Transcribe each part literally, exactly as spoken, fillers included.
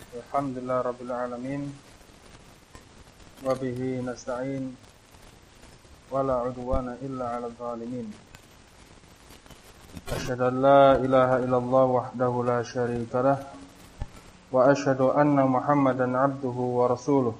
Alhamdulillah Rabbil Alamin. Wabihi nasta'in. Wala udwana illa ala zalimin. Asyhadu an la ilaha illallah wahdahu la syarika lah. Wa asyhadu anna Muhammadan abduhu wa rasuluh.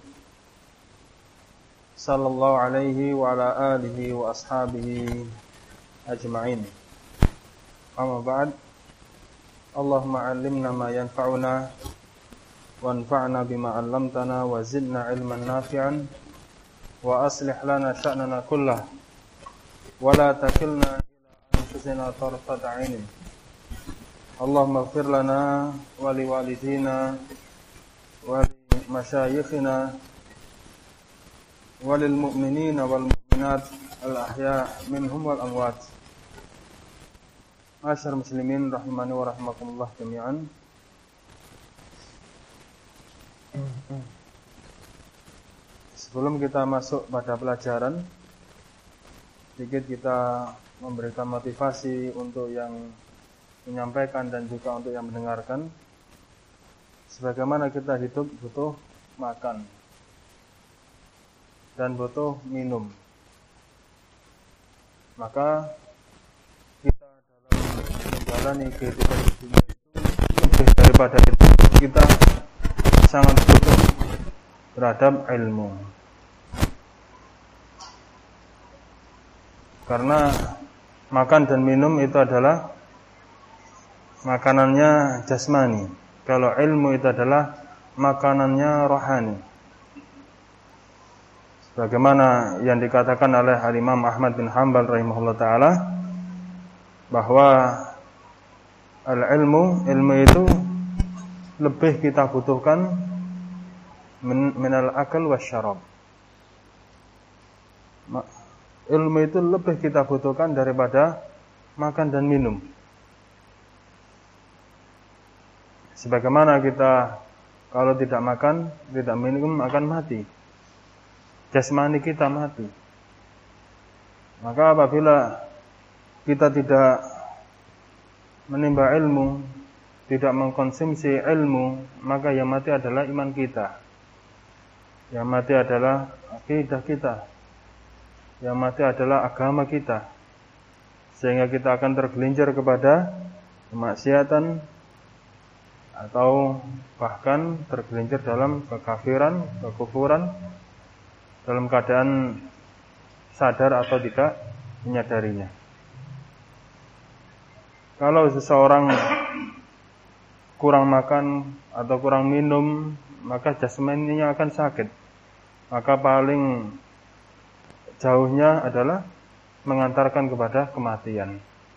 Sallallahu alaihi wa ala alihi wa ashabihi ajma'in. Amma ba'd. Allahumma 'allimna ma yanfa'una wanfa'na bima 'allamtana wa zidna 'ilman nafi'an wa aslih lana sya'nana kullah wa la takilna ila anfusina tarfat 'ainin. Allahumma ighfir lana wa li walidina wa li masyayikhina wa lil mu'minina wal mu'minat al ahya' minhum wal amwat. Masyar muslimin rahimani wa rahimakumullah jami'an. Sebelum kita masuk pada pelajaran, sedikit kita memberikan motivasi untuk yang menyampaikan dan juga untuk yang mendengarkan. Sebagaimana kita hidup butuh makan dan butuh minum, maka kita dalam menjalani kehidupan dunia itu lebih daripada itu, kita sangat butuh terhadap ilmu. Karena makan dan minum itu adalah makanannya jasmani. Kalau ilmu itu adalah makanannya rohani. Sebagaimana yang dikatakan oleh Imam Ahmad bin Hanbal rahimahullah ta'ala, bahwa al-ilmu, ilmu itu lebih kita butuhkan min, minal akal wasyarab. Ilmu itu lebih kita butuhkan daripada makan dan minum. Sebagaimana kita kalau tidak makan, tidak minum akan mati. Jasmani kita mati. Maka apabila kita tidak menimba ilmu, tidak mengkonsumsi ilmu, maka yang mati adalah iman kita. Yang mati adalah akidah kita. Yang mati adalah agama kita. Sehingga kita akan tergelincir kepada kemaksiatan atau bahkan tergelincir dalam kekafiran, kekufuran, dalam keadaan sadar atau tidak menyadarinya. Kalau seseorang kurang makan atau kurang minum, maka jasmaninya akan sakit. Maka paling jauhnya adalah mengantarkan kepada kematian.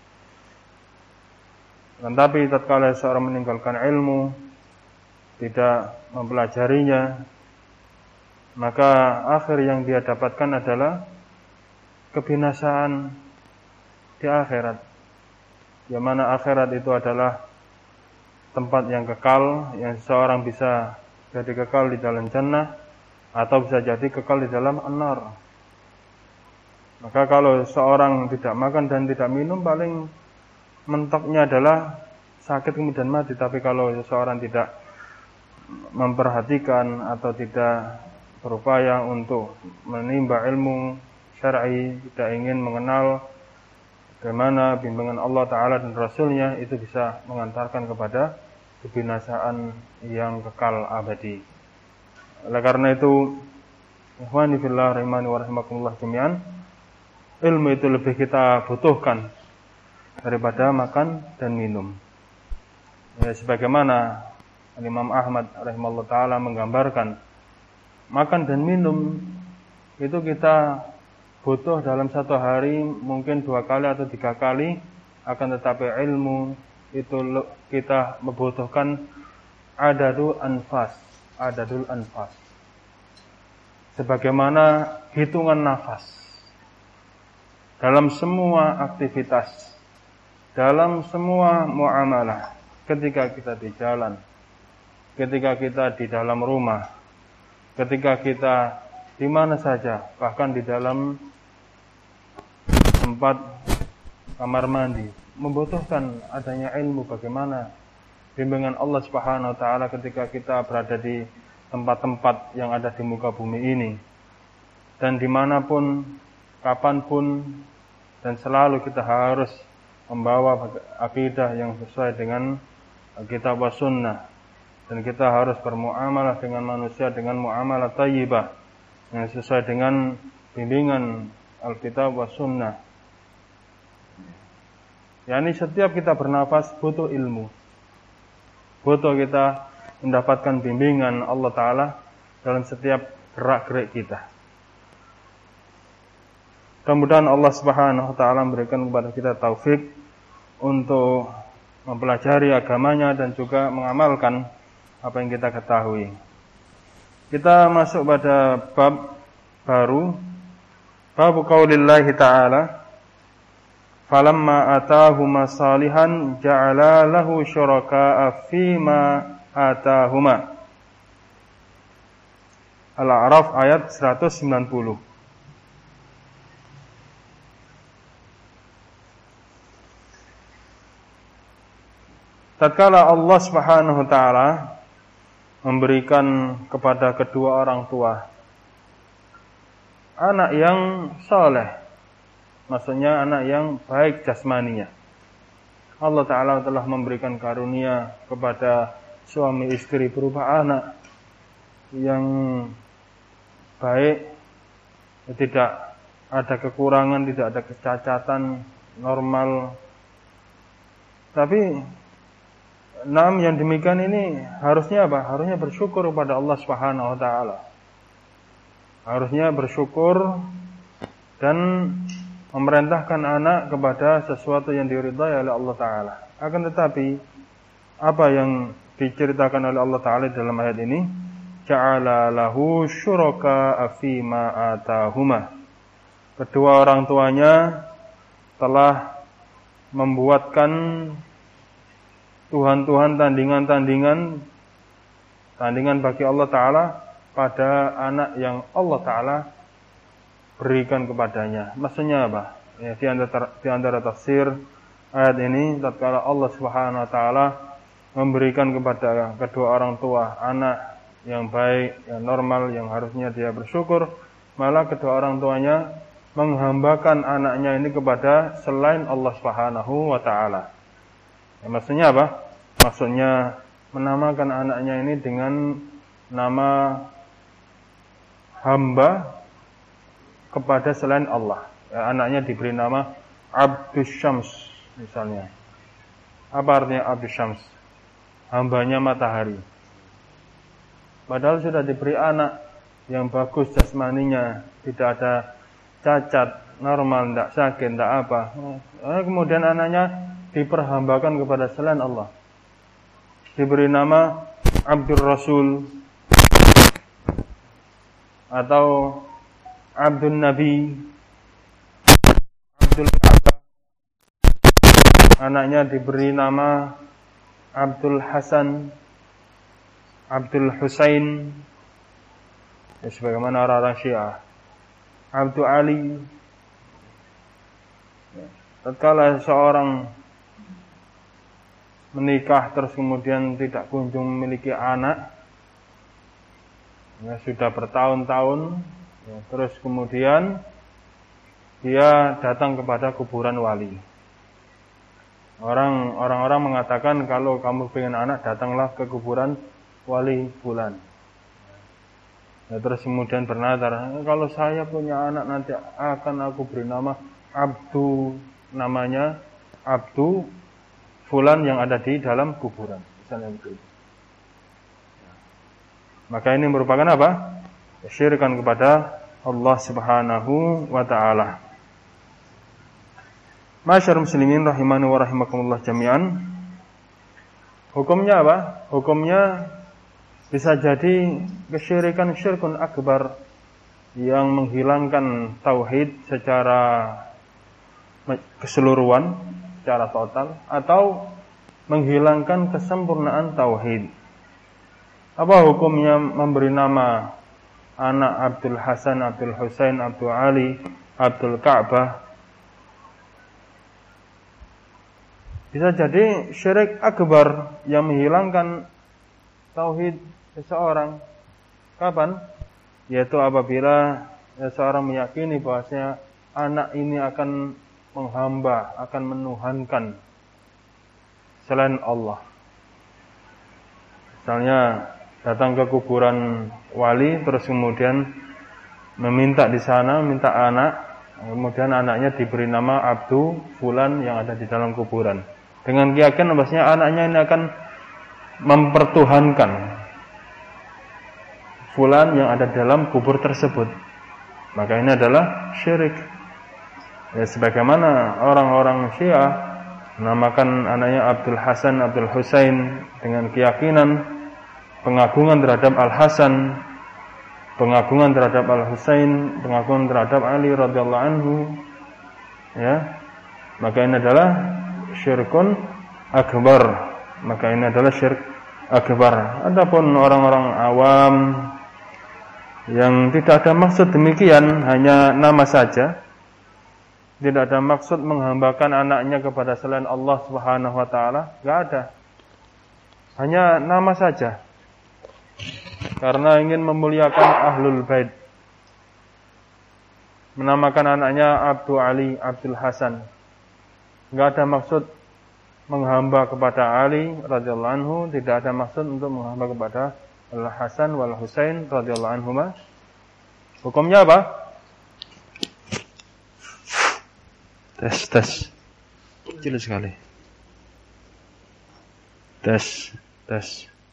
Tetapi tatkala seorang meninggalkan ilmu, tidak mempelajarinya, maka akhir yang dia dapatkan adalah kebinasaan di akhirat. Yang mana akhirat itu adalah tempat yang kekal, yang seseorang bisa jadi kekal di dalam jannah atau bisa jadi kekal di dalam an-nar. Maka kalau seorang tidak makan dan tidak minum, paling mentoknya adalah sakit kemudian mati. Tapi kalau seseorang tidak memperhatikan atau tidak berupaya untuk menimba ilmu syar'i, tidak ingin mengenal bagaimana bimbingan Allah Ta'ala dan Rasulnya, itu bisa mengantarkan kepada kebinasaan yang kekal abadi. Oleh karena itu, ikhwani fillah rahimani wa rahimakumullah jami'an, ilmu itu lebih kita butuhkan daripada makan dan minum. Ya, sebagaimana Imam Ahmad rahimahullah ta'ala menggambarkan, makan dan minum itu kita butuh dalam satu hari mungkin dua kali atau tiga kali, akan tetapi ilmu itu kita membutuhkan adadul anfas, adadul anfas. Sebagaimana hitungan nafas. Dalam semua aktivitas, dalam semua muamalah, ketika kita di jalan, ketika kita di dalam rumah, ketika kita di mana saja, bahkan di dalam tempat kamar mandi, membutuhkan adanya ilmu bagaimana bimbingan Allah Subhanahu wa taala ketika kita berada di tempat-tempat yang ada di muka bumi ini. Dan dimanapun, kapanpun, dan selalu kita harus membawa akidah yang sesuai dengan kitab wa sunnah. Dan kita harus bermuamalah dengan manusia dengan muamalah thayyibah yang sesuai dengan bimbingan Alkitab wa sunnah. Yani setiap kita bernafas butuh ilmu. Butuh kita mendapatkan bimbingan Allah Ta'ala dalam setiap gerak-gerik kita. Kemudian Allah Subhanahu wa taala memberikan kepada kita taufik untuk mempelajari agamanya dan juga mengamalkan apa yang kita ketahui. Kita masuk pada bab baru, bab qaulillahi ta'ala, falamma atahuma salihan ja'ala lahu syuraka'a fima atahuma. Al-A'raf ayat seratus sembilan puluh. Tatkala Allah Subhanahu wa taala memberikan kepada kedua orang tua anak yang saleh, maksudnya anak yang baik jasmaninya. Allah Ta'ala telah memberikan karunia kepada suami istri berupa anak yang baik, tidak ada kekurangan, tidak ada kecacatan, normal. Tapi nam yang demikian ini harusnya apa? Harusnya bersyukur kepada Allah Subhanahu wa taala. Harusnya bersyukur dan memerintahkan anak kepada sesuatu yang diridhai oleh Allah Ta'ala. Akan tetapi apa yang diceritakan oleh Allah Ta'ala dalam ayat ini, ja'ala lahu syuraka'a fima atahuma. Kedua orang tuanya telah membuatkan Tuhan-Tuhan, tandingan-tandingan tandingan bagi Allah Ta'ala pada anak yang Allah Ta'ala berikan kepadanya. Maksudnya apa? Ya, di antara, di antara tafsir ayat ini, tatkala Allah Subhanahu wa taala memberikan kepada kedua orang tua anak yang baik, yang normal, yang harusnya dia bersyukur, malah kedua orang tuanya menghambakan anaknya ini kepada selain Allah Subhanahu wa taala. Ya, maksudnya apa? Maksudnya menamakan anaknya ini dengan nama hamba kepada selain Allah. Ya, anaknya diberi nama Abdus Syams misalnya. Apa artinya Abdus Syams? Hambanya matahari. Padahal sudah diberi anak yang bagus jasmaninya, tidak ada cacat, normal, tidak sakit, tidak apa. Kemudian anaknya diperhambakan kepada selain Allah. Diberi nama Abdur Rasul atau Abdul Nabi, Abdul Ka'bah. Anaknya diberi nama Abdul Hasan, Abdul Husain, ya, sebagaimana orang-orang Syiah, Abdul Ali. Tatkala seorang menikah terus kemudian tidak kunjung memiliki anak, ya, sudah bertahun-tahun, ya, terus kemudian dia datang kepada kuburan wali. Orang orang-orang mengatakan kalau kamu pengen anak datanglah ke kuburan wali fulan. Ya, terus kemudian bernadar, kalau saya punya anak nanti akan aku beri nama Abdu, namanya Abdu fulan yang ada di dalam kuburan. Misalnya begitu. Maka ini merupakan apa? Syirkan kepada Allah Subhanahu wa taala. Masyarul muslimin rahimani wa rahimakumullah jami'an. Hukumnya apa? Hukumnya bisa jadi kesyirikan syirkun akbar yang menghilangkan tauhid secara keseluruhan, secara total, atau menghilangkan kesempurnaan tauhid. Apa hukumnya memberi nama anak Abdul Hasan, Abdul Husain, Abdul Ali, Abdul Ka'bah? Bisa jadi syirik akbar yang menghilangkan tauhid seseorang. Kapan? Yaitu apabila seseorang meyakini bahwasanya anak ini akan menghamba, akan menuhankan selain Allah. Misalnya datang ke kuburan wali, terus kemudian meminta di sana, minta anak, kemudian anaknya diberi nama Abdu Fulan yang ada di dalam kuburan. Dengan keyakinan bahwasanya anaknya ini akan mempertuhankan Fulan yang ada dalam kubur tersebut. Maka ini adalah syirik. Ya, sebagaimana orang-orang Syiah menamakan anaknya Abdul Hasan, Abdul Husain dengan keyakinan pengagungan terhadap Al-Hasan, pengagungan terhadap Al-Husain, pengagungan terhadap Ali radhiyallahu anhu. Ya. Maka ini adalah syirkun akbar. Maka ini adalah syirik akbar. Adapun orang-orang awam yang tidak ada maksud demikian, hanya nama saja, tidak ada maksud menghambakan anaknya kepada selain Allah Subhanahu wa taala, enggak ada. Hanya nama saja. Karena ingin memuliakan Ahlul Bait. Menamakan anaknya Abdu Ali, Abdul Hasan. Enggak ada maksud menghamba kepada Ali radhiyallahu anhu, tidak ada maksud untuk menghamba kepada Al-Hasan wal Husain radhiyallahu anhuma. Hukumnya apa? Tes tes. Kecil sekali. Tes tes.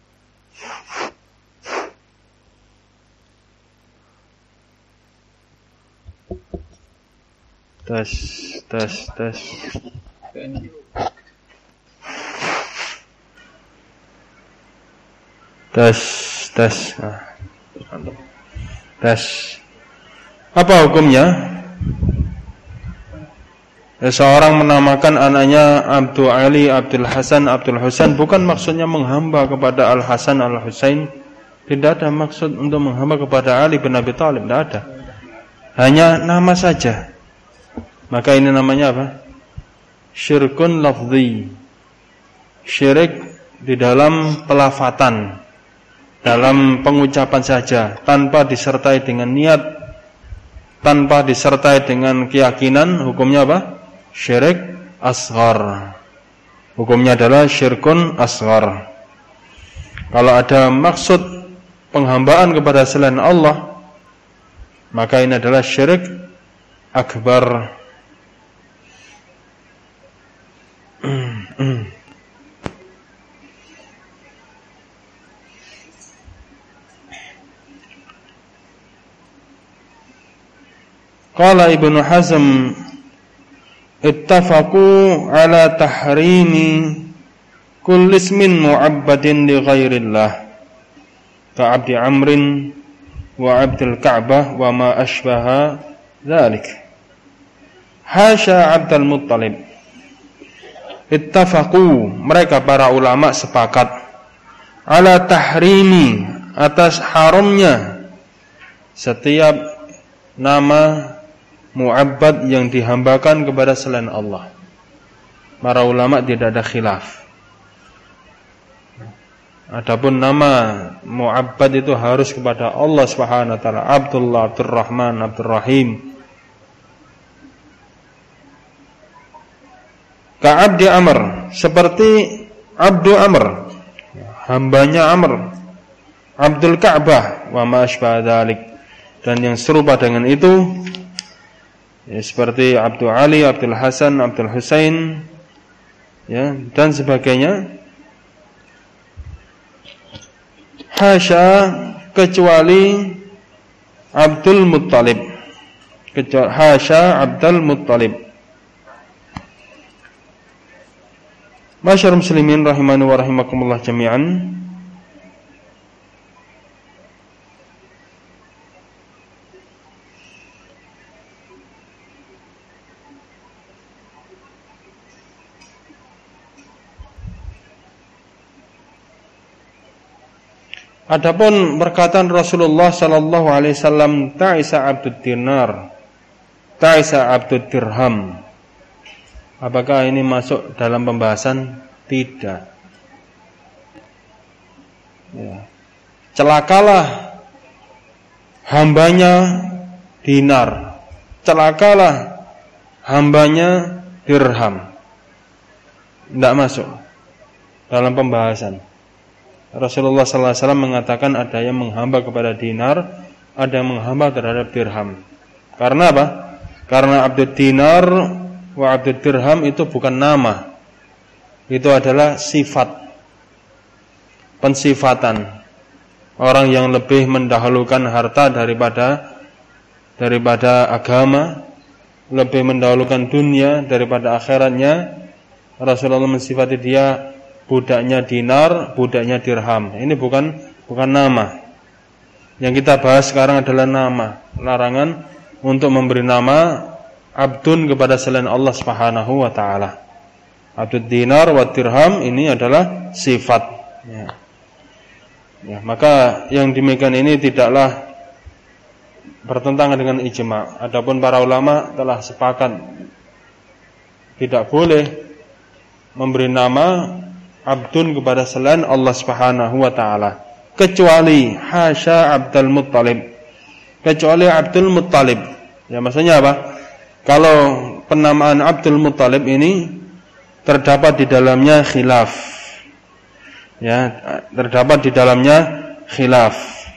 Tes tes tes. Tes, tes, nah, tes. Apa hukumnya? Seseorang menamakan anaknya Abdul Ali, Abdul Hasan, Abdul Husain, bukan maksudnya menghamba kepada Al Hasan, Al Husain. Tidak ada maksud untuk menghamba kepada Ali bin Abi Thalib, tidak ada. Hanya nama saja. Maka ini namanya apa? Syirkun lafzi. Syirik di dalam pelafatan, dalam pengucapan saja, tanpa disertai dengan niat, tanpa disertai dengan keyakinan. Hukumnya apa? Syirik asghar. Hukumnya adalah syirkun asghar. Kalau ada maksud penghambaan kepada selain Allah, maka ini adalah syirik akbar. Qala Ibnu Hazm ittafaqu ala tahrimi kulli ismin mu'abbadin li ghairillah ka 'abdi amrin wa 'abdil ka'bah wa ma ashbaha dzalik. Hasya 'abdal muttalib. Ittafaqu, mereka para ulama sepakat, ala tahrimi, atas haramnya setiap nama mu'abbad yang dihambakan kepada selain Allah. Para ulama tidak ada khilaf. Adapun nama mu'abbad itu harus kepada Allah Subhanahu wa taala. Abdullah, Abdurrahman, Abdurrahim. Ka'abdi Amr, seperti Abdu Amr, hambanya Amr. Abdul Ka'bah wa ma asbah dzalik, dan yang serupa dengan itu, ya, seperti Abdul Ali, Abdul Hasan, Abdul Husain, ya, dan sebagainya. Hasya, kecuali Abdul Muttalib, kecuali hasya Abdul Muttalib. Masyarul muslimin rahimani wa rahimakumullah jami'an. Adapun perkataan Rasulullah sallallahu alaihi wasallam, ta'isa abdud dinar, ta'isa abdud dirham, Apakah ini masuk dalam pembahasan? Tidak. Ya. Celakalah hambanya dinar, celakalah hambanya dirham. Tidak masuk dalam pembahasan. Rasulullah sallallahu alaihi wasallam mengatakan ada yang menghamba kepada dinar, ada yang menghamba terhadap dirham. Karena apa? Karena abdud dinar wa abdud dirham itu bukan nama. Itu adalah sifat, pensifatan. Orang yang lebih mendahulukan harta daripada daripada agama, lebih mendahulukan dunia daripada akhiratnya. Rasulullah mensifati dia budaknya dinar, budaknya dirham. Ini bukan bukan nama. Yang kita bahas sekarang adalah nama. Larangan untuk memberi nama abdun kepada selain Allah Subhanahu wa taala. Abdud dinar wa dirham ini adalah sifat. Ya. Ya, maka yang demikian ini tidaklah bertentangan dengan ijma'. Adapun para ulama telah sepakat tidak boleh memberi nama abdun kepada selain Allah Subhanahu wa taala, kecuali hasya Abdul Muttalib. Kecuali Abdul Muttalib. Ya, maksudnya apa? Kalau penamaan Abdul Muttalib ini terdapat di dalamnya khilaf. Ya, terdapat di dalamnya khilaf.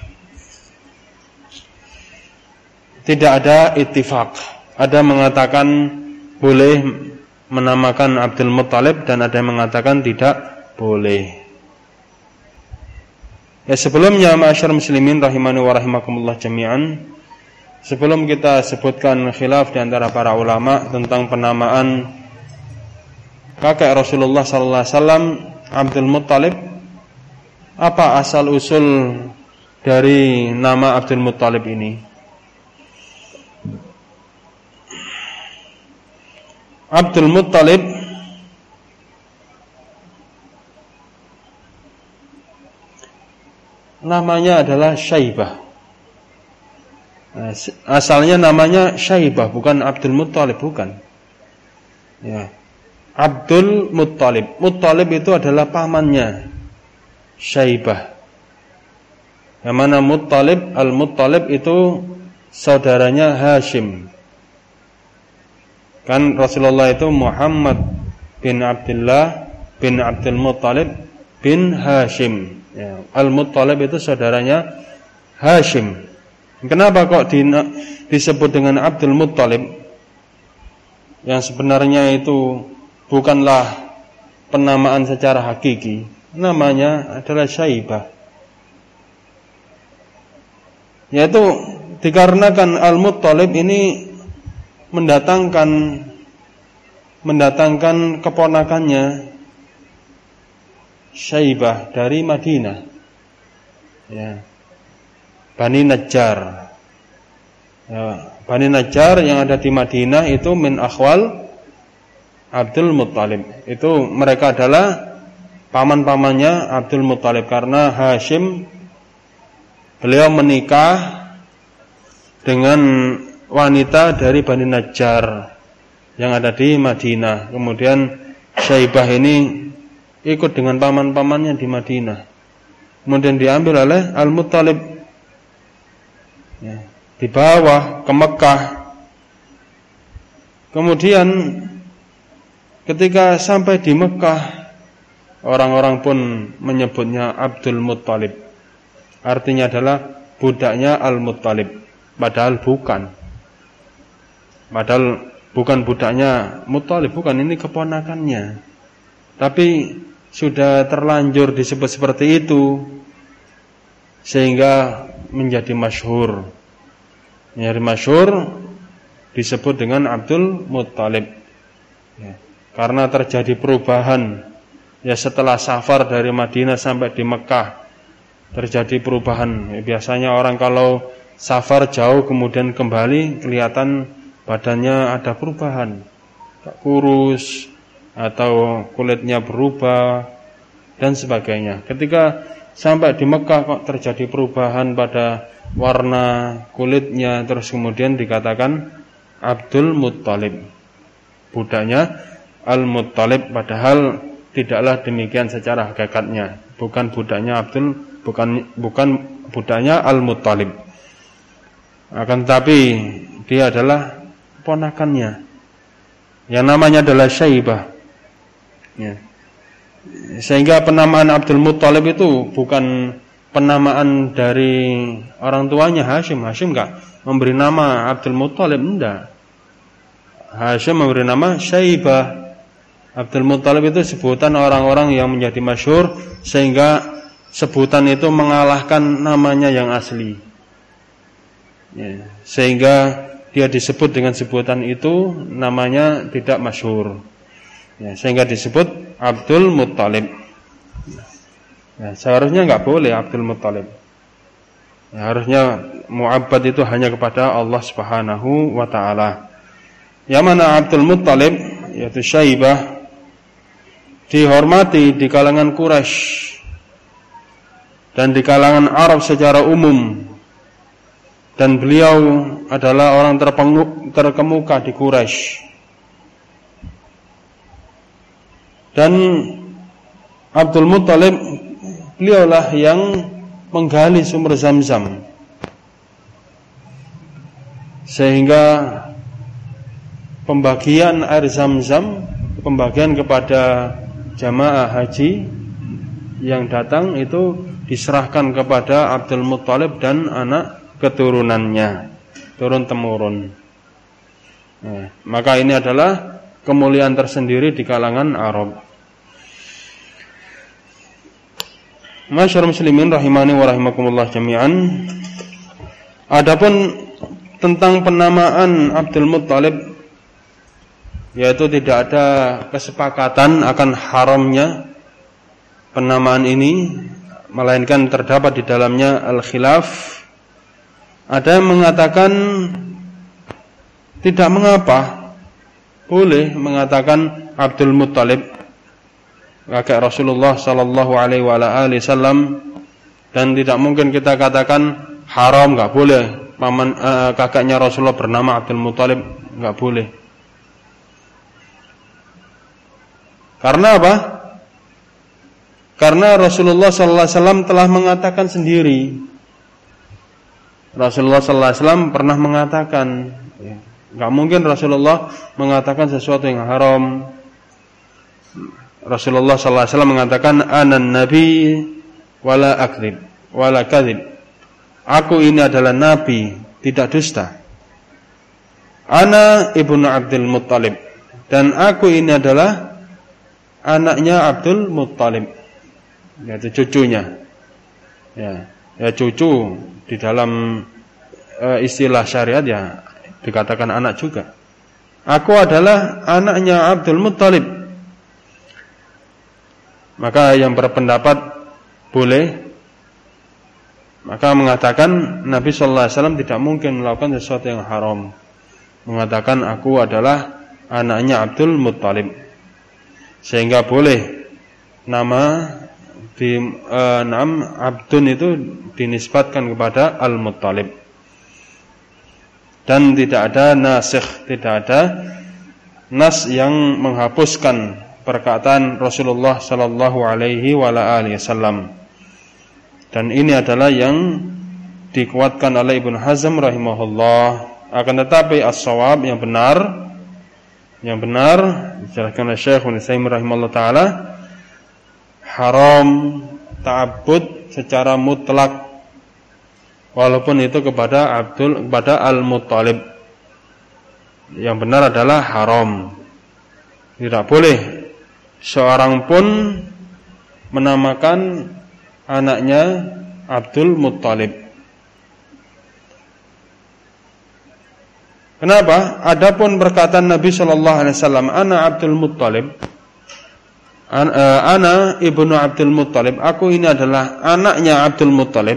Tidak ada ittifaq. Ada mengatakan boleh menamakan Abdul Muttalib dan ada yang mengatakan tidak boleh. Ya, sebelumnya ma'asyar muslimin rahimani wa rahimakumullah jami'an, sebelum kita sebutkan khilaf di antara para ulama tentang penamaan kakek Rasulullah sallallahu alaihi wasallam Abdul Muttalib, apa asal usul dari nama Abdul Muttalib ini? Abdul Muttalib namanya adalah Syaibah. Asalnya namanya Syaibah, bukan Abdul Muttalib, bukan. Ya. Abdul Muttalib. Muttalib itu adalah pamannya Syaibah. Yang mana Muttalib, Al-Muttalib itu saudaranya Hashim. Kan Rasulullah itu Muhammad bin Abdullah bin Abdul Muttalib bin Hashim. Ya, Al-Muttalib itu saudaranya Hashim. Kenapa kok di, disebut dengan Abdul Muttalib? Yang sebenarnya itu bukanlah penamaan secara hakiki. Namanya adalah Syaibah. Yaitu dikarenakan Al-Muttalib ini mendatangkan mendatangkan keponakannya Syaibah dari Madinah, ya, Bani Najjar. Ya, Bani Najjar yang ada di Madinah itu min akhwal Abdul Muttalib. Itu mereka adalah paman-pamannya Abdul Muttalib karena Hashim beliau menikah dengan wanita dari Bani Najjar yang ada di Madinah. Kemudian Syaibah ini ikut dengan paman-pamannya di Madinah. Kemudian diambil oleh Al-Muttalib, ya, dibawa ke Mekah. Kemudian ketika sampai di Mekah, orang-orang pun menyebutnya Abdul Muttalib. Artinya adalah budaknya Al-Muttalib. Padahal bukan. Padahal bukan budaknya Muttalib, bukan, ini keponakannya. Tapi sudah terlanjur disebut seperti itu sehingga menjadi masyhur. Menjadi masyhur disebut dengan Abdul Muttalib. Ya, karena terjadi perubahan. Ya, setelah safar dari Madinah sampai di Mekah terjadi perubahan. Ya, biasanya orang kalau safar jauh kemudian kembali kelihatan badannya ada perubahan, kurus atau kulitnya berubah dan sebagainya. Ketika sampai di Mekah kok terjadi perubahan pada warna kulitnya, terus kemudian dikatakan Abdul Muttalib, budaknya Al-Muttalib, padahal tidaklah demikian secara hakikatnya. Bukan budaknya Abdul, bukan bukan budaknya Al-Muttalib. Akan tetapi dia adalah ponakannya. Yang namanya adalah Syaibah. Ya. Sehingga penamaan Abdul Muttalib itu bukan penamaan dari orang tuanya Hashim. Hashim enggak memberi nama Abdul Muttalib, enggak. Hashim memberi nama Syaibah. Abdul Muttalib itu sebutan orang-orang yang menjadi masyhur, sehingga sebutan itu mengalahkan namanya yang asli. Ya. Sehingga dia disebut dengan sebutan itu, namanya tidak masyhur. Ya, sehingga disebut Abdul Muttalib. Ya, seharusnya enggak boleh Abdul Muttalib. Ya, harusnya mu'abbad itu hanya kepada Allah Subhanahu wa taala. Yang mana Abdul Muttalib, yaitu Syaibah, dihormati di kalangan Quraisy dan di kalangan Arab secara umum, dan beliau adalah orang terkemuka di Quraisy. Dan Abdul Muttalib, beliaulah yang menggali sumber Zam-Zam, sehingga pembagian air Zam-Zam, pembagian kepada jamaah haji yang datang itu diserahkan kepada Abdul Muttalib dan anak keturunannya, turun temurun. Nah, maka ini adalah kemuliaan tersendiri di kalangan Arab. Masyarul muslimin rahimani wa rahimakumullah jami'an. Adapun tentang penamaan Abdul Muttalib, yaitu tidak ada kesepakatan akan haramnya penamaan ini, melainkan terdapat di dalamnya al-khilaf. Ada yang mengatakan tidak mengapa, boleh mengatakan Abdul Muttalib, kakek Rasulullah sallallahu alaihi wasallam, dan tidak mungkin kita katakan haram, enggak boleh paman uh, kakeknya Rasulullah bernama Abdul Muttalib, enggak boleh. Karena apa? Karena Rasulullah sallallahu alaihi wasallam telah mengatakan sendiri. Rasulullah sallallahu alaihi wasallam pernah mengatakan, ya, enggak mungkin Rasulullah mengatakan sesuatu yang haram. Rasulullah sallallahu alaihi wasallam mengatakan, "Anan nabi wala akdzib wala kadzib." Aku ini adalah nabi, tidak dusta. Ana ibnu Abdul Muttalib, dan aku ini adalah anaknya Abdul Muttalib, yaitu cucunya. Ya, ya cucu di dalam e, istilah syariat ya dikatakan anak juga. Aku adalah anaknya Abdul Muttalib. Maka yang berpendapat boleh, maka mengatakan Nabi sallallahu alaihi wasallam tidak mungkin melakukan sesuatu yang haram, mengatakan aku adalah anaknya Abdul Muttalib, sehingga boleh nama di e, nam Abdun itu dinisbatkan kepada Al-Muttalib, dan tidak ada nasikh, tidak ada nas yang menghapuskan perkataan Rasulullah sallallahu alaihi wasallam. Dan ini adalah yang dikuatkan oleh Ibnu Hazm rahimahullah. Akan tetapi as-shawab, yang benar, yang benar dijelaskan oleh Syekh Ibnu Utsaimin rahimahullah taala, haram ta'abbud secara mutlak, walaupun itu kepada Abdul kepada Al-Muttalib. Yang benar adalah haram. Tidak boleh seorang pun menamakan anaknya Abdul Muttalib. Kenapa? Adapun perkataan Nabi sallallahu alaihi wasallam, ana Abdul Muttalib, an, uh, ana ibnu Abdul Muttalib, aku ini adalah anaknya Abdul Muttalib.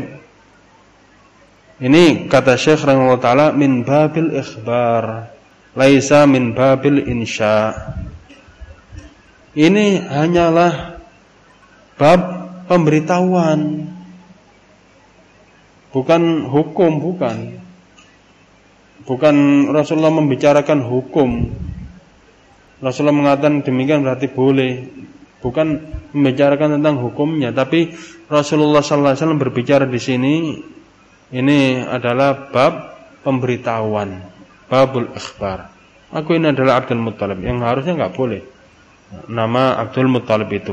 Ini kata Syekh rahimahullah taala min babil ikhbar, laisa min babil insya. Ini hanyalah bab pemberitahuan, bukan hukum, bukan. Bukan Rasulullah membicarakan hukum. Rasulullah mengatakan demikian berarti boleh. Bukan membicarakan tentang hukumnya, tapi Rasulullah sallallahu alaihi wasallam berbicara di sini ini adalah bab pemberitahuan, babul ikhbar. Aku ini adalah Abdul Muttalib, yang harusnya enggak boleh nama Abdul Muttalib itu.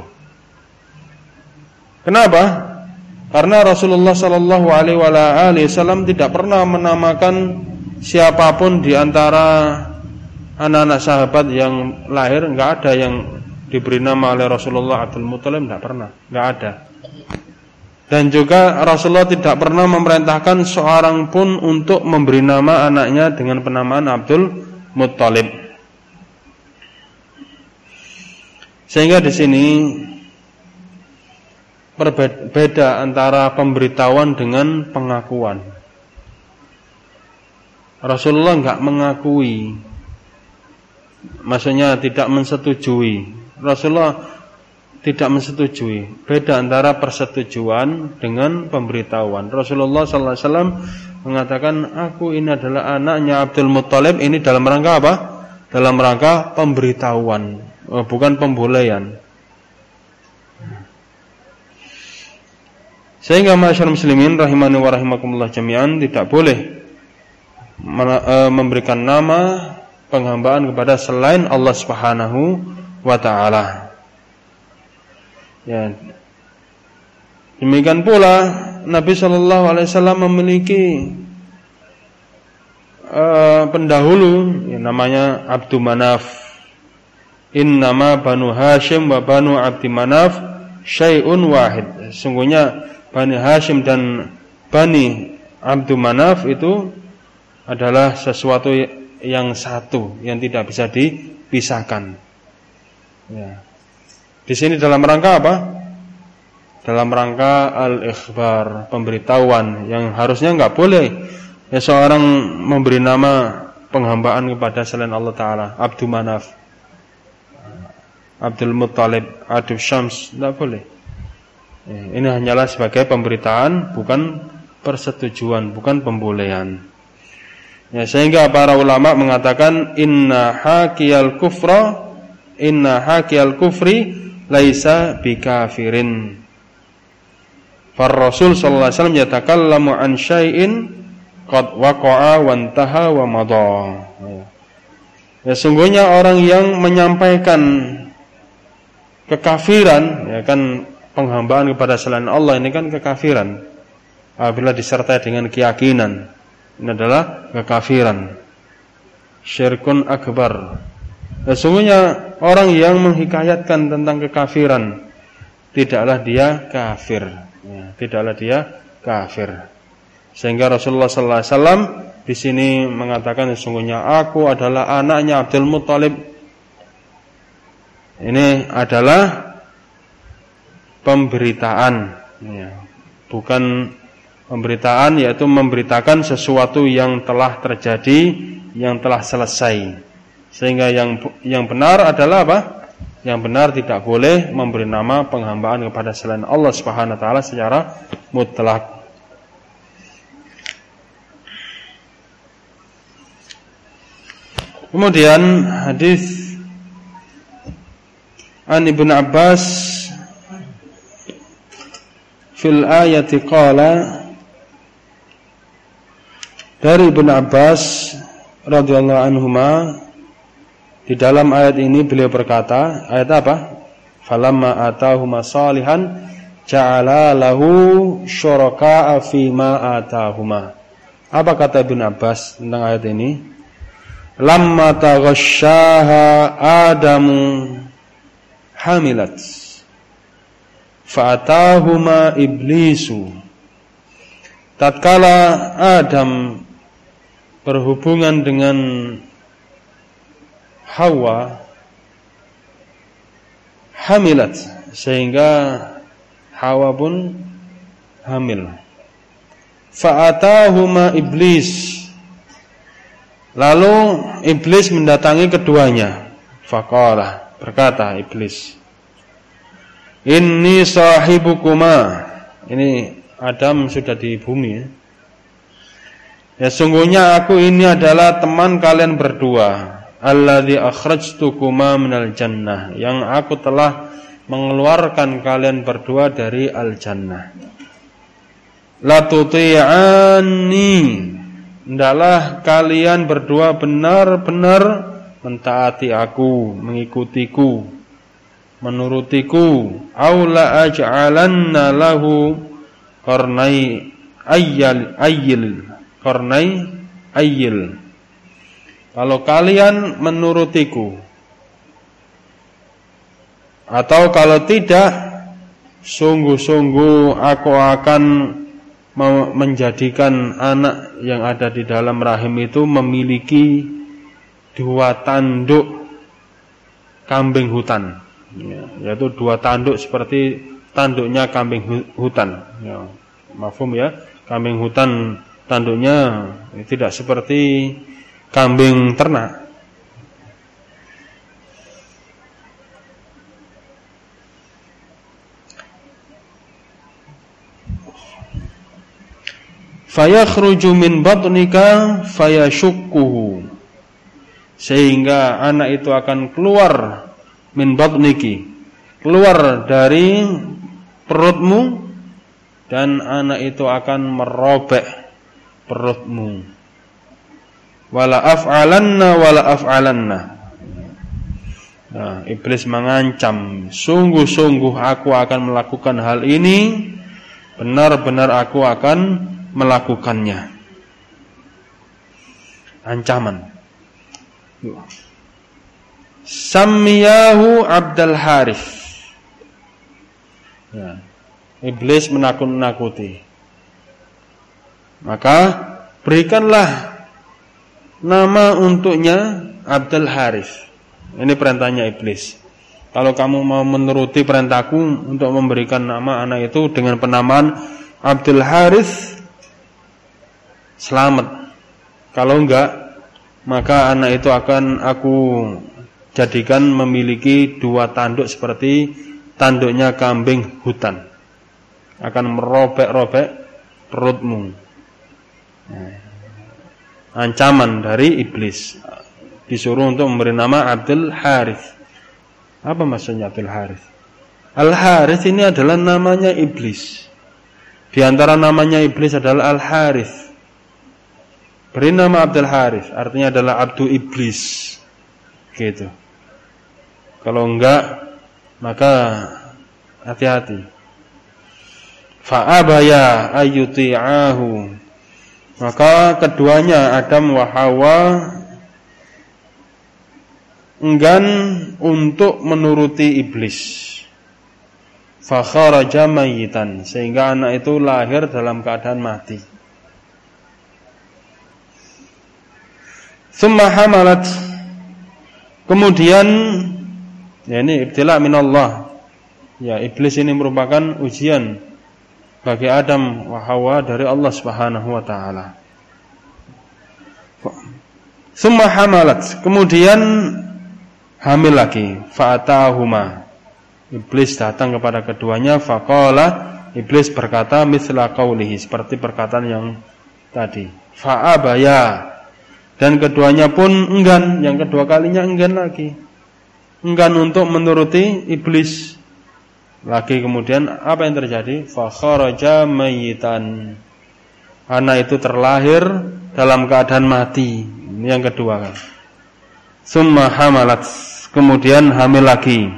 Kenapa? Karena Rasulullah sallallahu alaihi wasallam tidak pernah menamakan siapapun di antara anak-anak sahabat yang lahir, enggak ada yang diberi nama oleh Rasulullah Abdul Muttalib, tidak pernah, tidak ada. Dan juga Rasulullah tidak pernah memerintahkan seorang pun untuk memberi nama anaknya dengan penamaan Abdul Muttalib. Sehingga di sini berbeda antara pemberitahuan dengan pengakuan. Rasulullah enggak mengakui, maksudnya tidak mensetujui. Rasulullah tidak mensetujui. Beda antara persetujuan dengan pemberitahuan. Rasulullah sallallahu alaihi wasallam mengatakan, aku ini adalah anaknya Abdul Muttalib. Ini dalam rangka apa? Dalam rangka pemberitahuan, bukan pembolehan. Sehingga masyarakat muslimin rahimani wa rahimakumullah jami'an, tidak boleh memberikan nama penghambaan kepada selain Allah Subhanahu wa ta'ala. Ya. Demikian pula Nabi sallallahu alaihi wasallam memiliki uh, pendahulu yang namanya Abdu Manaf. Innama Banu Hashim wa Banu Abdi Manaf syai'un wahid. Sungguhnya Bani Hashim dan Bani Abdu Manaf itu adalah sesuatu yang satu, yang tidak bisa dipisahkan. Ya. Di sini dalam rangka apa? Dalam rangka al-ikhbar, pemberitahuan, yang harusnya enggak boleh ya seorang memberi nama penghambaan kepada selain Allah Ta'ala. Abdu Manaf, Abdul Muttalib, Abdul Syams, tidak boleh. Ya, ini hanyalah sebagai pemberitaan, bukan persetujuan, bukan pembolehan. Ya, sehingga para ulama mengatakan inna haqiyal kufra Inna haqiyal kufri laisa bikafirin. Far Rasul sallallahu alaihi wasallam yatakallamu an syai'in qad waqa'a wa intaha wa madha. Ya, sungguhnya orang yang menyampaikan kekafiran, ya kan, penghambaan kepada selain Allah ini kan kekafiran. Apabila disertai dengan keyakinan, ini adalah kekafiran. Syirkun akbar. Sesungguhnya orang yang menghikayatkan tentang kekafiran, tidaklah dia kafir, ya, tidaklah dia kafir. Sehingga Rasulullah sallallahu alaihi wasallam di sini mengatakan, sesungguhnya aku adalah anaknya Abdul Muttalib. Ini adalah pemberitaan, ya, bukan pemberitaan, yaitu memberitakan sesuatu yang telah terjadi, yang telah selesai. Sehingga yang yang benar adalah apa? Yang benar tidak boleh memberi nama penghambaan kepada selain Allah Subhanahu wa taala secara mutlak. Kemudian hadis an Ibnu Abbas fil ayati qala, dari Ibnu Abbas radhiyallahu anhuma, di dalam ayat ini beliau berkata, ayat apa? Falamma atahuma salihan ja'ala lahu syuraka'a fima atahuma. Apa kata Ibnu Abbas tentang ayat ini? Lamma taghasyaha Adamu hamilat fa'atahuma iblisu. Tatkala Adam berhubungan dengan Hawa, hamilat, sehingga Hawa pun hamil. Fa'atahuma iblis, lalu iblis mendatangi keduanya. Faqala, berkata iblis, inni sahibukuma. Ini Adam sudah di bumi, ya. Ya, sungguhnya aku ini adalah teman kalian berdua. alladzi akhrajtukuma minal jannah, yang aku telah mengeluarkan kalian berdua dari al-jannah. La tuti'ani, hendaklah kalian berdua benar-benar mentaati aku, mengikutiku, menurutiku. Aw la aj'alanna lahu qarnai ayyil ayyil qarnai ayyil. Kalau kalian menurutiku, atau kalau tidak, sungguh-sungguh aku akan menjadikan anak yang ada di dalam rahim itu memiliki dua tanduk kambing hutan, ya, yaitu dua tanduk seperti tanduknya kambing hutan. Ya, mafhum ya, kambing hutan tanduknya tidak seperti kambing ternak. Fayakhruju min batnika fayashukkuhu, sehingga anak itu akan keluar min batniki, keluar dari perutmu, dan anak itu akan merobek perutmu. Wala af'alanna wala af'alanna. Nah, iblis mengancam, sungguh-sungguh aku akan melakukan hal ini, benar-benar aku akan melakukannya. Ancaman. Samiyahu Abdul Harith. Ya, iblis menakut-nakuti. Maka berikanlah nama untuknya Abdul Harith. Ini perintahnya iblis. Kalau kamu mau menuruti perintahku untuk memberikan nama anak itu dengan penamaan Abdul Harith, selamat. Kalau enggak, maka anak itu akan aku jadikan memiliki dua tanduk seperti tanduknya kambing hutan, akan merobek-robek perutmu. Nah, ancaman dari iblis, disuruh untuk memberi nama Abdul Harith. Apa maksudnya Abdul Harith? Al-Harith ini adalah namanya iblis. Di antara namanya iblis adalah Al-Harith. Beri nama Abdul Harith, artinya adalah abdu iblis. Gitu. Kalau enggak, maka hati-hati. Fa'abaya ayyuti'ahu. Maka keduanya Adam wa Hawa enggan untuk menuruti iblis. Fa kharaja mayyitan, sehingga anak itu lahir dalam keadaan mati. Tsumma hamalat, kemudian, ya ini ibtila minallah. Ya, iblis ini merupakan ujian bagi Adam wa Hawa dari Allah Subhanahu wa taala. Tsumma hamalat, kemudian hamil lagi. Fa'atahuma, iblis datang kepada keduanya. Faqala, iblis berkata misla qaulihi, seperti perkataan yang tadi. Fa'abaya, dan keduanya pun enggan, yang kedua kalinya enggan lagi, enggan untuk menuruti iblis lagi. Kemudian apa yang terjadi? Fa kharaja mayyitan, anak itu terlahir dalam keadaan mati. Ini yang kedua kan. Summa hamalat, kemudian hamil lagi.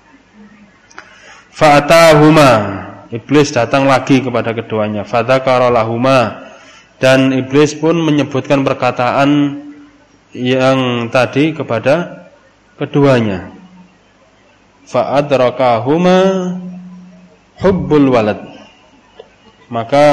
Fa'atahuma, iblis datang lagi kepada keduanya. Fadzakara lahuma, dan iblis pun menyebutkan perkataan yang tadi kepada keduanya. Fa'adrakahuma hubbul walad, maka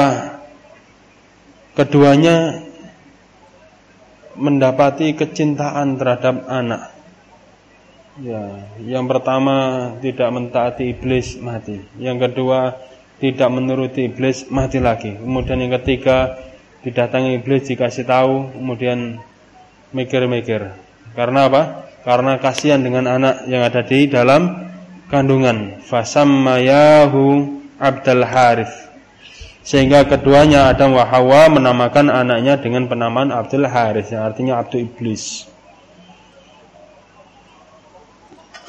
keduanya mendapati kecintaan terhadap anak. Ya, yang pertama tidak mentaati iblis, mati. Yang kedua tidak menuruti iblis, mati lagi. Kemudian yang ketiga didatangi iblis, dikasih tahu, kemudian mikir-mikir. Karena apa? Karena kasihan dengan anak yang ada di dalam kandungan. Fasammayahu Abdul Harith, sehingga keduanya Adam wa Hawa menamakan anaknya dengan penamaan Abdul Harith, yang artinya abdu iblis.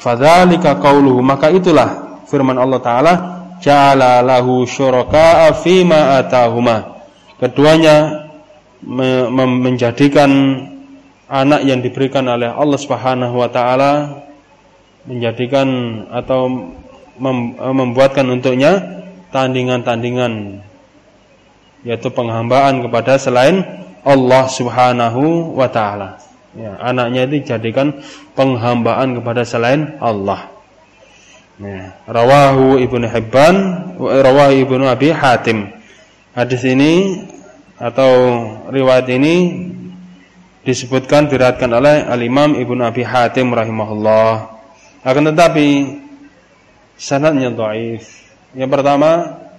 Fadzalika qauluhu, maka itulah firman Allah Ta'ala, ja'ala lahu syuraka'a fima atahuma. Keduanya me- menjadikan anak yang diberikan oleh Allah Subhanahu wa taala, menjadikan atau mem- membuatkan untuknya tandingan-tandingan, yaitu penghambaan kepada selain Allah Subhanahu wa taala. Ya, anaknya itu dijadikan penghambaan kepada selain Allah. Ya, rawahu Ibnu Hibban, rawahu Ibnu Abi Hatim. Hadis ini atau riwayat ini disebutkan diriwayatkan oleh Al-Imam Ibnu Abi Hatim rahimahullah. Akan tetapi sanadnya dhaif. Yang pertama,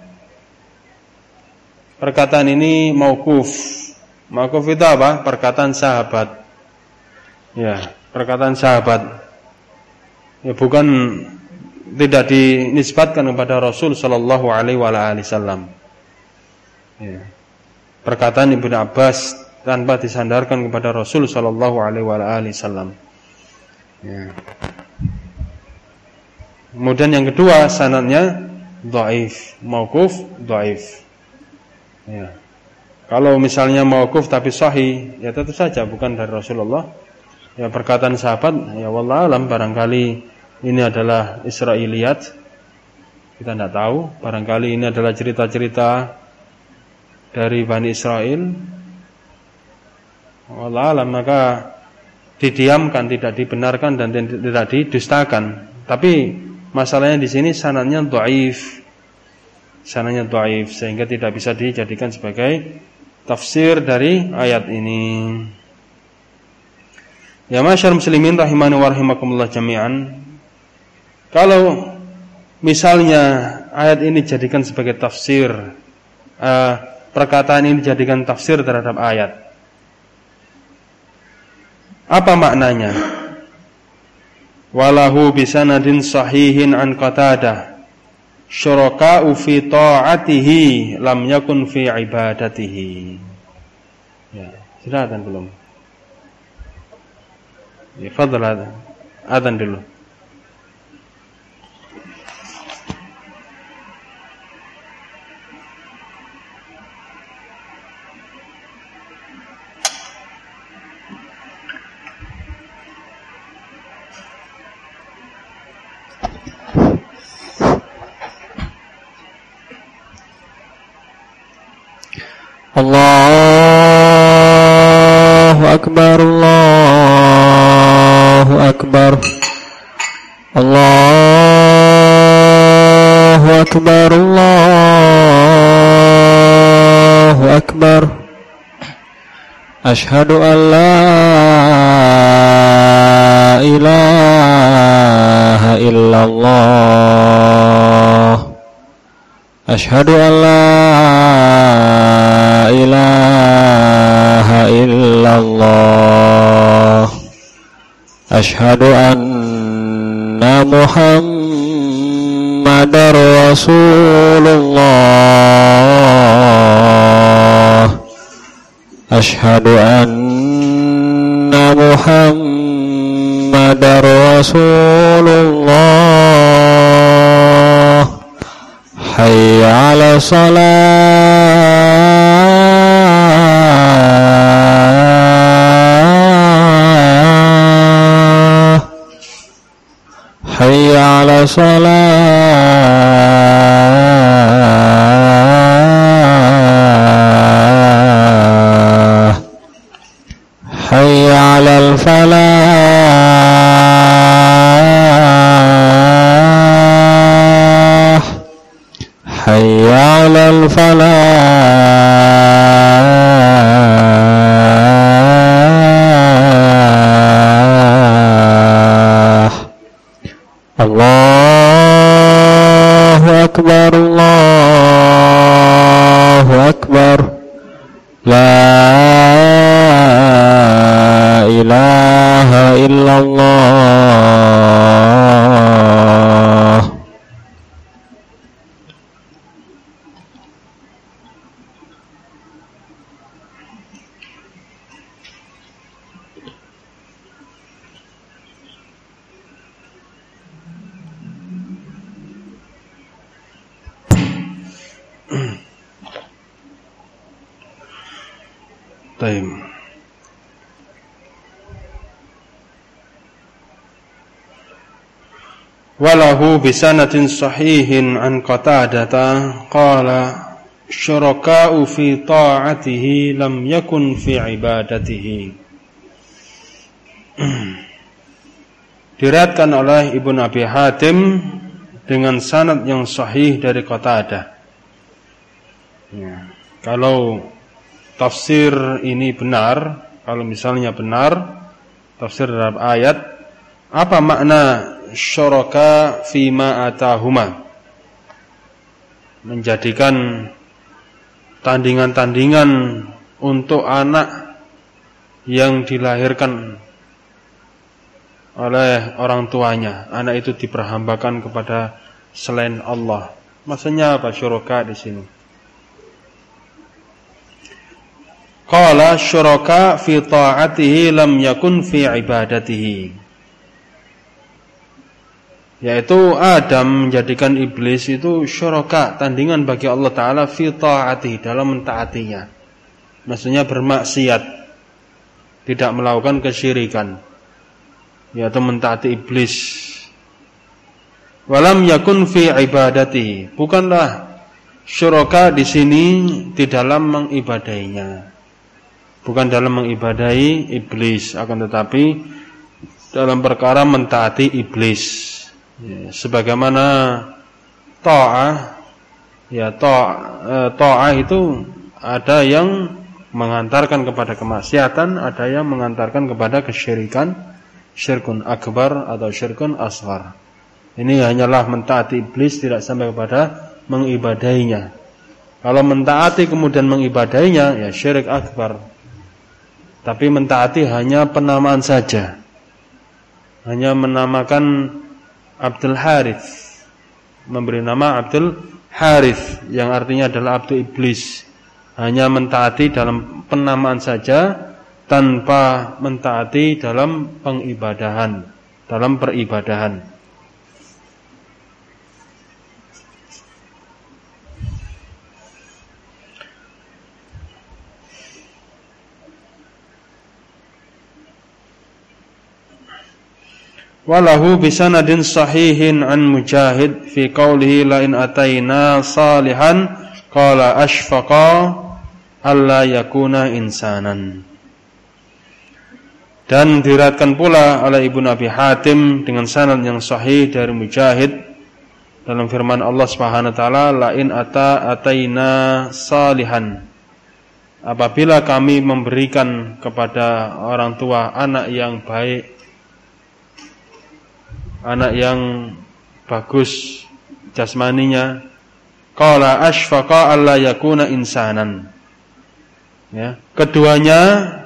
perkataan ini mauquf. Mauquf itu apa? Perkataan sahabat. Ya, perkataan sahabat. Ya, bukan tidak dinisbatkan kepada Rasul sallallahu alaihi wasallam. Ya. Perkataan Ibnu Abbas tanpa disandarkan kepada Rasul sallallahu alaihi wasallam. Ya. Kemudian yang kedua, sanadnya dhaif, mauquf dhaif. Ya. Kalau misalnya mauquf tapi sahih, ya tentu saja bukan dari Rasulullah. Ya, perkataan sahabat, ya wallahu alam, barangkali ini adalah Israiliyat. Kita tidak tahu, barangkali ini adalah cerita-cerita dari Bani Israel. Wallahu alam, maka didiamkan, tidak dibenarkan dan tidak didustakan. Tapi masalahnya di sini sanadnya dhaif. Sanadnya dhaif sehingga tidak bisa dijadikan sebagai tafsir dari ayat ini. Ya masyarakat muslimin rahimani wa rahimakumullah jami'an. Kalau misalnya ayat ini dijadikan sebagai tafsir, uh, perkataan ini dijadikan tafsir terhadap ayat, apa maknanya? Walahu bisanadin sahihin an Qatadah, syuraka'u fi ta'atihi lam yakun fi ibadatihi. Ya, sudah adzan belum? Ya, fadhal adzan. Adzan dulu. Allahu Akbar, Allahu Akbar, Allahu Akbar, Allahu Akbar. Asyhadu an la ilaha illallah. Asyhadu an la ilaha illallah. Asyhadu anna Muhammadar Rasulullah. Asyhadu anna Muhammadar Rasulullah. Hayya 'ala shalah. Hayya 'ala shalah. Hayya 'alal falah. Hayya 'alal falah. Allahu Akbar, Allahu Akbar. La ilaha illallah. Taim. Walahu bisanadin sahihin an Qatadata qala syuraka'u fi ta'atihi lam yakun fi ibadatihi. Diriwayatkan oleh Ibnu Abi Hatim dengan sanad yang sahih dari Qatadah. Ya. Kalau tafsir ini benar, kalau misalnya benar tafsir dalam ayat, apa makna syuraka fima atahuma? Menjadikan tandingan-tandingan untuk anak yang dilahirkan oleh orang tuanya, anak itu diperhambakan kepada selain Allah. Maksudnya apa syuraka di sini? Qala syuraka fi ta'atihi lam yakun fi ibadatihi. Yaitu Adam menjadikan iblis itu syuraka, tandingan bagi Allah Ta'ala fi ta'atihi, dalam mentaatinya. Maksudnya bermaksiat, tidak melakukan kesyirikan, yaitu mentaati iblis. Walam yakun fi ibadatihi, bukanlah syuraka di sini di dalam mengibadainya, bukan dalam mengibadahi iblis, akan tetapi dalam perkara mentaati iblis. Ya, sebagaimana ta'ah, ya ta'ah, ta'ah itu ada yang mengantarkan kepada kemaksiatan, ada yang mengantarkan kepada kesyirikan, syirkun akbar atau syirkun asghar. Ini hanyalah mentaati iblis, tidak sampai kepada mengibadahinya. Kalau mentaati kemudian mengibadahinya, ya syirik akbar. Tapi mentaati hanya penamaan saja, hanya menamakan Abdul Harith, memberi nama Abdul Harith yang artinya adalah Abdul Iblis, hanya mentaati dalam penamaan saja tanpa mentaati dalam pengibadahan, dalam peribadahan. Walahu bisanadin sahihin an Mujahid fi qawlihi la in ataina salihan qala ashfaqa alla yakuna insanan. Dan diriwayatkan pula oleh Ibnu Abi Hatim dengan sanad yang sahih dari Mujahid dalam firman Allah Subhanahu wa taala, la in ata ataina salihan, apabila kami memberikan kepada orang tua anak yang baik, anak yang bagus jasmaninya, qala ashfaqa alla yakuna insanan. Ya, keduanya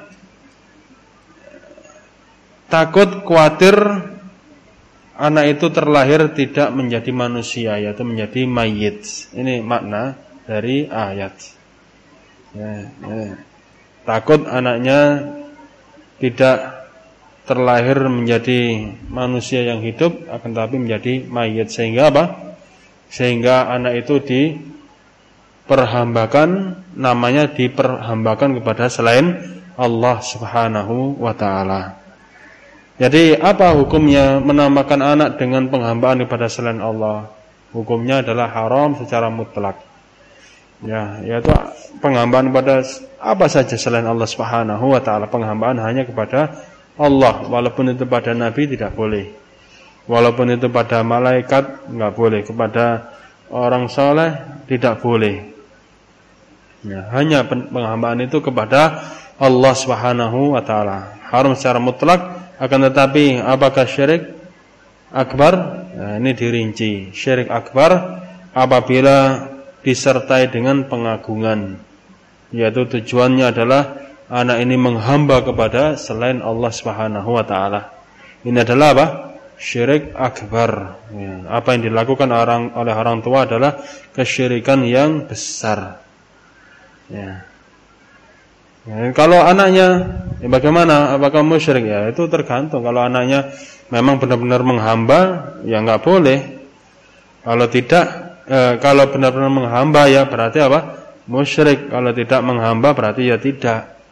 takut, khawatir anak itu terlahir tidak menjadi manusia, yaitu menjadi mayit. Ini makna dari ayat. Ya, ya. Takut anaknya tidak terlahir menjadi manusia yang hidup, akan tapi menjadi mayit. Sehingga apa? Sehingga anak itu diperhambakan, namanya diperhambakan kepada selain Allah Subhanahu wa ta'ala. Jadi apa hukumnya menamakan anak dengan penghambaan kepada selain Allah? Hukumnya adalah haram secara mutlak. Ya, yaitu penghambaan kepada apa saja selain Allah Subhanahu wa ta'ala. Penghambaan hanya kepada Allah, walaupun itu pada nabi tidak boleh, walaupun itu pada malaikat enggak boleh, kepada orang saleh tidak boleh. Ya, hanya penghambaan itu kepada Allah Subhanahu wa ta'ala. Haram secara mutlak. Akan tetapi apakah syirik akbar? Nah, ini dirinci. Syirik akbar apabila disertai dengan pengagungan, yaitu tujuannya adalah anak ini menghamba kepada selain Allah Subhanahu wa ta'ala. Ini adalah apa? Syirik akbar. Ya, apa yang dilakukan orang oleh orang tua adalah kesyirikan yang besar. Ya. Ya, kalau anaknya ya bagaimana? Apakah musyrik? Ya, itu tergantung. Kalau anaknya memang benar-benar menghamba, ya enggak boleh. Kalau tidak, eh, kalau benar-benar menghamba ya berarti apa? Musyrik. Kalau tidak menghamba berarti ya tidak.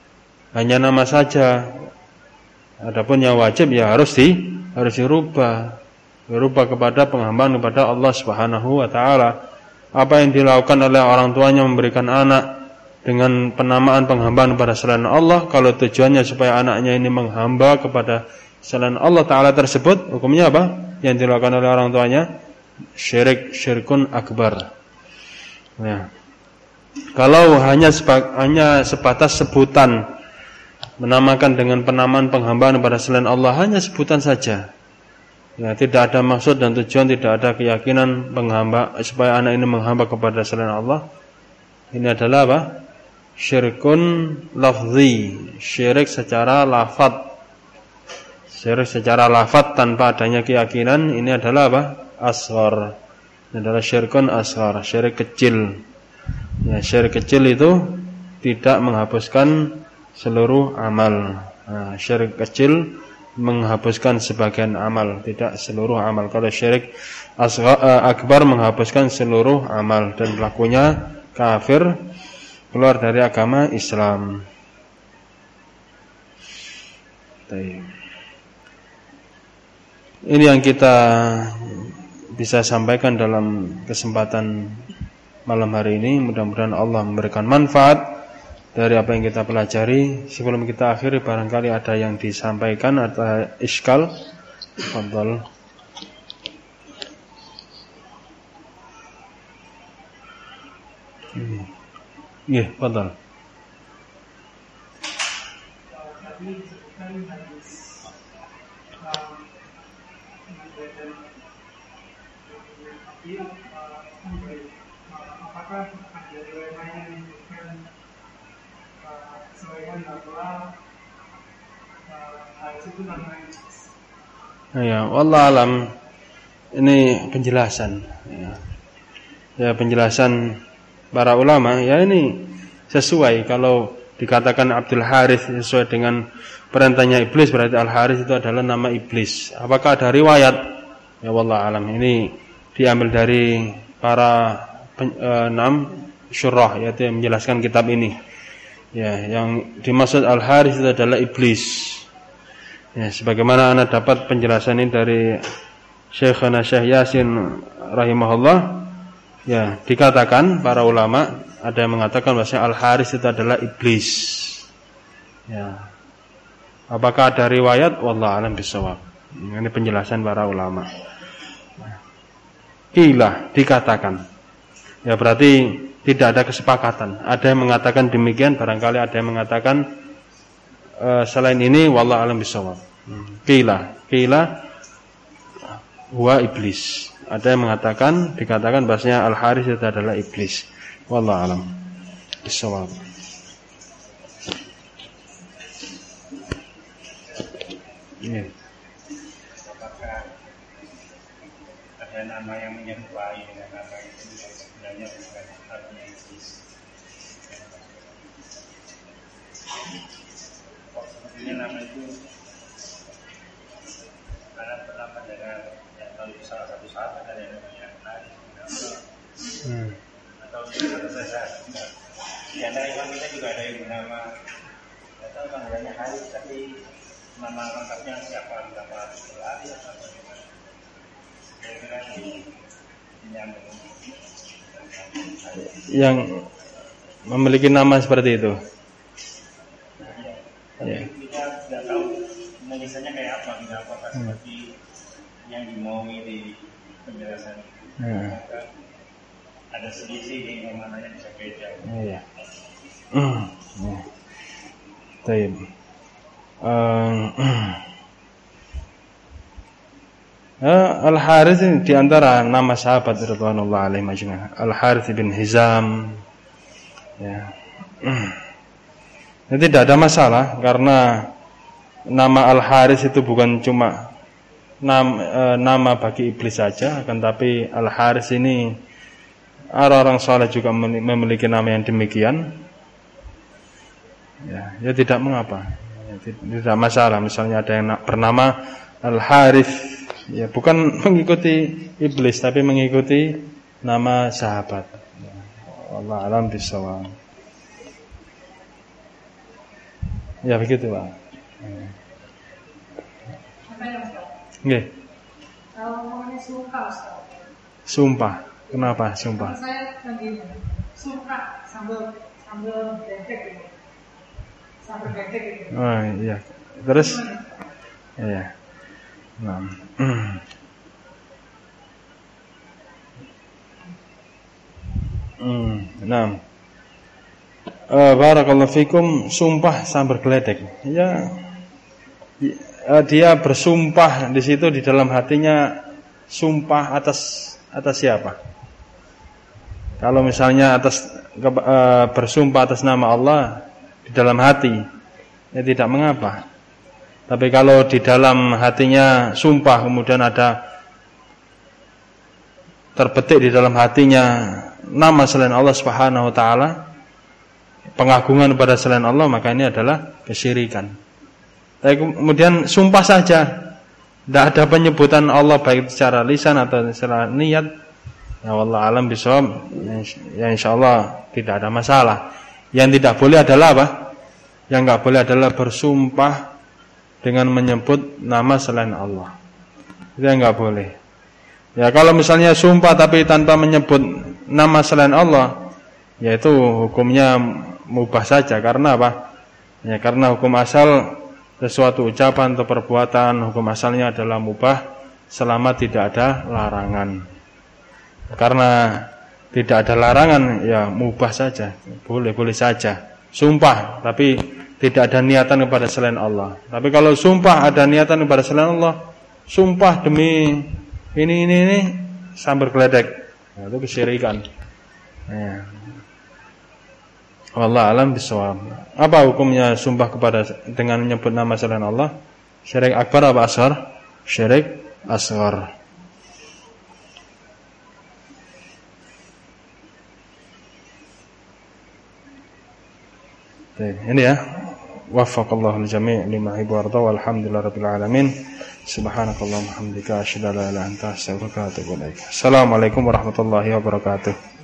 hanya nama saja. Adapun yang wajib ya harus di harus dirubah. Dirubah kepada penghambaan kepada Allah Subhanahu wa taala. Apa yang dilakukan oleh orang tuanya memberikan anak dengan penamaan penghambaan kepada selain Allah, kalau tujuannya supaya anaknya ini menghamba kepada selain Allah taala tersebut, hukumnya apa? Yang dilakukan oleh orang tuanya syirik, syirkun akbar. Ya. Kalau hanya sebatas, hanya sebatas sebutan menamakan dengan penamaan penghambaan kepada selain Allah, hanya sebutan saja. Ya, tidak ada maksud dan tujuan, tidak ada keyakinan penghamba supaya anak ini menghamba kepada selain Allah. Ini adalah apa? Syirkun lafzi, syirik secara lafaz. Syirik secara lafaz tanpa adanya keyakinan, ini adalah apa? Asghar. Ini adalah syirkun asghar, syirik kecil. Ya, syirik kecil itu tidak menghapuskan seluruh amal. Nah, syirik kecil menghapuskan sebagian amal, tidak seluruh amal. Kalau syirik asghar, akbar menghapuskan seluruh amal dan pelakunya kafir, keluar dari agama Islam. Ini yang kita bisa sampaikan dalam kesempatan malam hari ini. Mudah-mudahan Allah memberikan manfaat dari apa yang kita pelajari. Sebelum kita akhiri, barangkali ada yang disampaikan atau iskal. Fadhal. Iya, fadhal. Apakah ada riwayat yang menyebutkan selain bahwa hadis itu namanya? Ya, wallah alam. Ini penjelasan. Ya, ya penjelasan para ulama. Ya ini sesuai. Kalau dikatakan Abdul Harith sesuai dengan perintahnya iblis, berarti Al Harith itu adalah nama iblis. Apakah ada riwayat? Ya wallah alam. Ini diambil dari para enam syurah, yaitu yang menjelaskan kitab ini. Ya, yang dimaksud Al Harith itu adalah iblis. Ya, sebagaimana anda dapat penjelasan ini dari Syekhana Syekh Yasin rahimahullah. Ya, dikatakan para ulama, ada yang mengatakan bahwa Al Harith itu adalah iblis. Ya. Apakah ada riwayat? Wallahu a'lam bishawab. Ini penjelasan para ulama. Qila, dikatakan. Ya berarti tidak ada kesepakatan. Ada yang mengatakan demikian, barangkali ada yang mengatakan uh, selain ini, wallahu a'lam bishawab. Qila, qila huwa iblis. Ada yang mengatakan, dikatakan bahasanya Al Harith itu adalah iblis. Wallahu a'lam bishawab. Ini. Apakah ada nama yang menyerupai dengan nama itu yang sebenarnya bukan artinya iblis? Kok sepertinya nama itu karena pernah mendengar yang tahu salah satu sahabat ada yang namanya Harith hmm. atau atau saya di antara ikhwan kita juga ada yang bernama tidak tahu panggilannya Harith tapi nama lengkapnya siapa, nama Harith atau bagaimana? Kira-kira menyambung yang memiliki nama seperti itu. Ya. Tapi kita tidak tahu penulisannya kayak apa, tidak apakah hmm. seperti yang dimauin di penjelasan itu. Hmm. Maka ada selisih yang namanya bisa beda. Iya. Hmm. Ya. Baik. Uh, Al Harith di antara nama sahabat radhiyallahu alaihi majma'an. Al Harith bin Hizam. Ya. Jadi tidak ada masalah karena nama Al Harith itu bukan cuma nama, e, nama bagi iblis saja, akan tapi Al Harith ini orang-orang saleh juga memiliki nama yang demikian. Ya, ya tidak mengapa. Tidak masalah, misalnya ada yang bernama Al Harith, ya bukan mengikuti iblis tapi mengikuti nama sahabat. Allah alam bisawab. Ya begitu, Pak. Nggih. Kalau ngomongnya sumpah, Ustaz. Sumpah. Kenapa sumpah? Kalau saya begini, sumpah sambil sambil bedek gitu. Sambil bedek gitu. Oh iya. Terus? Iya. Nah. Hmm, nah. Uh, barakallahu fikum, sumpah sambil geledek. Ya, uh, dia bersumpah di situ di dalam hatinya, sumpah atas atas siapa? Kalau misalnya atas uh, bersumpah atas nama Allah di dalam hati, ya tidak mengapa. Tapi kalau di dalam hatinya sumpah kemudian ada terbetik di dalam hatinya nama selain Allah Subhanahu wa taala, pengagungan pada selain Allah, maka ini adalah kesyirikan. Tapi kemudian sumpah saja, tidak ada penyebutan Allah baik secara lisan atau secara niat, ya wallahu alam bishawab, ya insyaallah tidak ada masalah. Yang tidak boleh adalah apa? Yang enggak boleh adalah bersumpah dengan menyebut nama selain Allah. Itu yang enggak boleh. Ya kalau misalnya sumpah tapi tanpa menyebut nama selain Allah, yaitu hukumnya mubah saja. Karena apa? Ya karena hukum asal sesuatu ucapan atau perbuatan, hukum asalnya adalah mubah selama tidak ada larangan. Karena tidak ada larangan, ya mubah saja, boleh-boleh saja. Sumpah tapi tidak ada niatan kepada selain Allah. Tapi kalau sumpah ada niatan kepada selain Allah, sumpah demi ini ini ini sambil geledek, nah, itu kesyirikan. Ya. Wallahu alam bishawab. Apa hukumnya sumpah kepada dengan menyebut nama selain Allah? Syirik akbar apa asghar? Syirik asghar. Ini ya. Waffaqallahu al-jami' lima yuhibbu wa yarda, walhamdulillahirabbil alamin. Subhanakallahumma hamdika asyhadu an la ilaha illa anta astaghfiruka wa atubu ilaik. Assalamualaikum warahmatullahi wabarakatuh.